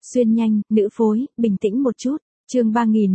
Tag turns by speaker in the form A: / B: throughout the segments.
A: Xuyên nhanh, nữ phối, bình tĩnh một chút. Chương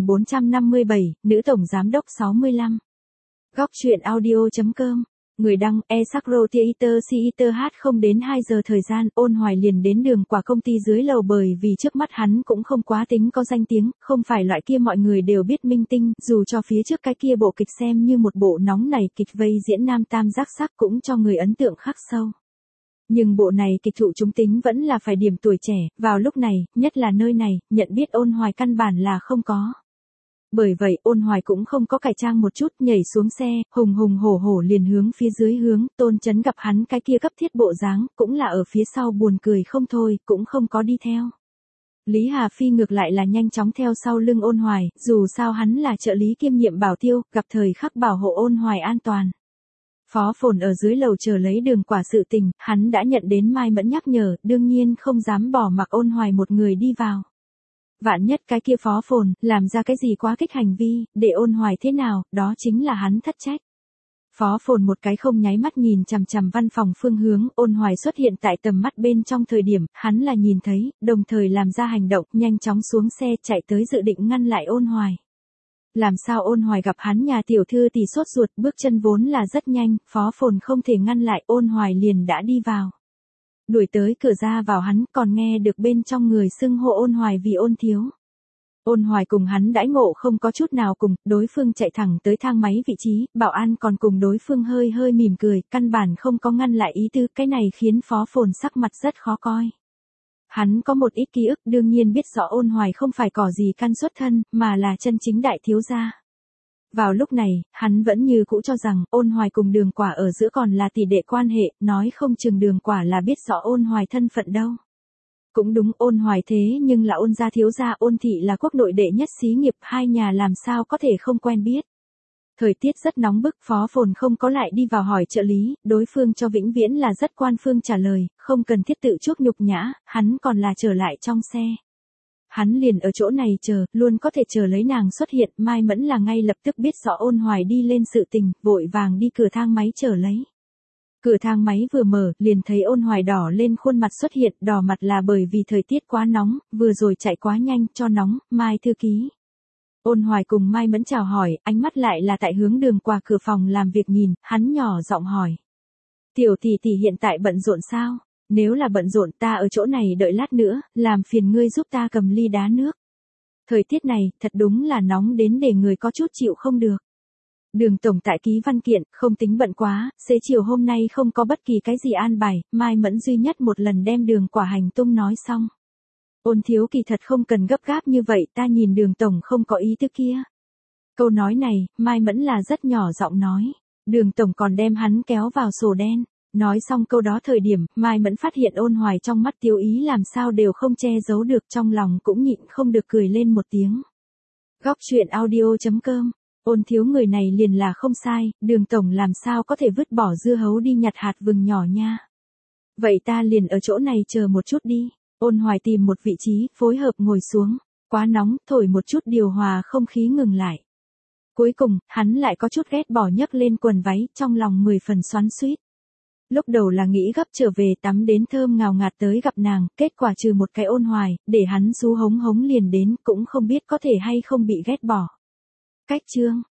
A: 3457, nữ tổng giám đốc 65. Góc truyện audio.com. Người đăng, Esakro Theater Theater hát không đến 2 giờ thời gian, Ôn Hoài liền đến đường quả công ty dưới lầu bởi vì trước mắt hắn cũng không quá tính có danh tiếng, không phải loại kia mọi người đều biết minh tinh, dù cho phía trước cái kia bộ kịch xem như một bộ nóng nảy kịch vây diễn nam tam giác sắc cũng cho người ấn tượng khắc sâu. Nhưng bộ này kịch thụ chúng tính vẫn là phải điểm tuổi trẻ, vào lúc này, nhất là nơi này, nhận biết Ôn Hoài căn bản là không có. Bởi vậy Ôn Hoài cũng không có cải trang một chút, nhảy xuống xe, hùng hùng hổ hổ liền hướng phía dưới hướng, Tôn Chấn gặp hắn cái kia cấp thiết bộ dáng, cũng là ở phía sau buồn cười không thôi, cũng không có đi theo. Lý Hà Phi ngược lại là nhanh chóng theo sau lưng Ôn Hoài, dù sao hắn là trợ lý kiêm nhiệm bảo tiêu, gặp thời khắc bảo hộ Ôn Hoài an toàn. Phó Phồn ở dưới lầu chờ lấy đường quả sự tình, hắn đã nhận đến Mai Mẫn nhắc nhở, đương nhiên không dám bỏ mặc Ôn Hoài một người đi vào. Vạn nhất cái kia Phó Phồn, làm ra cái gì quá kích hành vi, để Ôn Hoài thế nào, đó chính là hắn thất trách. Phó Phồn một cái không nháy mắt nhìn chằm chằm văn phòng phương hướng, Ôn Hoài xuất hiện tại tầm mắt bên trong thời điểm, hắn là nhìn thấy, đồng thời làm ra hành động, nhanh chóng xuống xe chạy tới dự định ngăn lại Ôn Hoài. Làm sao Ôn Hoài gặp hắn nhà tiểu thư thì sốt ruột, bước chân vốn là rất nhanh, Phó Phồn không thể ngăn lại, Ôn Hoài liền đã đi vào. Đuổi tới cửa ra vào hắn còn nghe được bên trong người xưng hô Ôn Hoài vì Ôn thiếu. Ôn Hoài cùng hắn đãi ngộ không có chút nào cùng, đối phương chạy thẳng tới thang máy vị trí, bảo an còn cùng đối phương hơi hơi mỉm cười, căn bản không có ngăn lại ý tư, cái này khiến Phó Phồn sắc mặt rất khó coi. Hắn có một ít ký ức, đương nhiên biết rõ Ôn Hoài không phải cỏ gì căn xuất thân, mà là chân chính đại thiếu gia. Vào lúc này, hắn vẫn như cũ cho rằng, Ôn Hoài cùng đường quả ở giữa còn là tỷ đệ quan hệ, nói không chừng đường quả là biết rõ Ôn Hoài thân phận đâu. Cũng đúng, Ôn Hoài thế nhưng là Ôn gia thiếu gia, Ôn thị là quốc nội đệ nhất xí nghiệp, hai nhà làm sao có thể không quen biết. Thời tiết rất nóng bức, Phó Phồn không có lại đi vào hỏi trợ lý, đối phương cho vĩnh viễn là rất quan phương trả lời, không cần thiết tự chuốc nhục nhã, hắn còn là trở lại trong xe. Hắn liền ở chỗ này chờ, luôn có thể chờ lấy nàng xuất hiện, Mai Mẫn là ngay lập tức biết rõ Ôn Hoài đi lên sự tình, vội vàng đi cửa thang máy chờ lấy. Cửa thang máy vừa mở, liền thấy Ôn Hoài đỏ lên khuôn mặt xuất hiện, đỏ mặt là bởi vì thời tiết quá nóng, vừa rồi chạy quá nhanh, cho nóng, Mai thư ký. Ôn Hoài cùng Mai Mẫn chào hỏi, ánh mắt lại là tại hướng đường qua cửa phòng làm việc nhìn, hắn nhỏ giọng hỏi. Tiểu tỷ tỷ hiện tại bận rộn sao? Nếu là bận rộn ta ở chỗ này đợi lát nữa, làm phiền ngươi giúp ta cầm ly đá nước. Thời tiết này, thật đúng là nóng đến để người có chút chịu không được. Đường tổng tại ký văn kiện, không tính bận quá, xế chiều hôm nay không có bất kỳ cái gì an bài, Mai Mẫn duy nhất một lần đem đường quả hành tung nói xong. Ôn thiếu kỳ thật không cần gấp gáp như vậy, ta nhìn đường tổng không có ý tứ kia. Câu nói này, Mai Mẫn là rất nhỏ giọng nói. Đường tổng còn đem hắn kéo vào sổ đen. Nói xong câu đó thời điểm, Mai Mẫn phát hiện Ôn Hoài trong mắt tiêu ý làm sao đều không che giấu được, trong lòng cũng nhịn không được cười lên một tiếng. Góc truyện audio.com. Ôn thiếu người này liền là không sai, đường tổng làm sao có thể vứt bỏ dưa hấu đi nhặt hạt vừng nhỏ nha. Vậy ta liền ở chỗ này chờ một chút đi. Ôn Hoài tìm một vị trí, phối hợp ngồi xuống. Quá nóng, thổi một chút điều hòa không khí ngừng lại. Cuối cùng, hắn lại có chút ghét bỏ nhấc lên quần váy, trong lòng 10 phần xoắn xuýt. Lúc đầu là nghĩ gấp trở về tắm đến thơm ngào ngạt tới gặp nàng, kết quả trừ một cái Ôn Hoài, để hắn xú hống hống liền đến, cũng không biết có thể hay không bị ghét bỏ. Cách chương.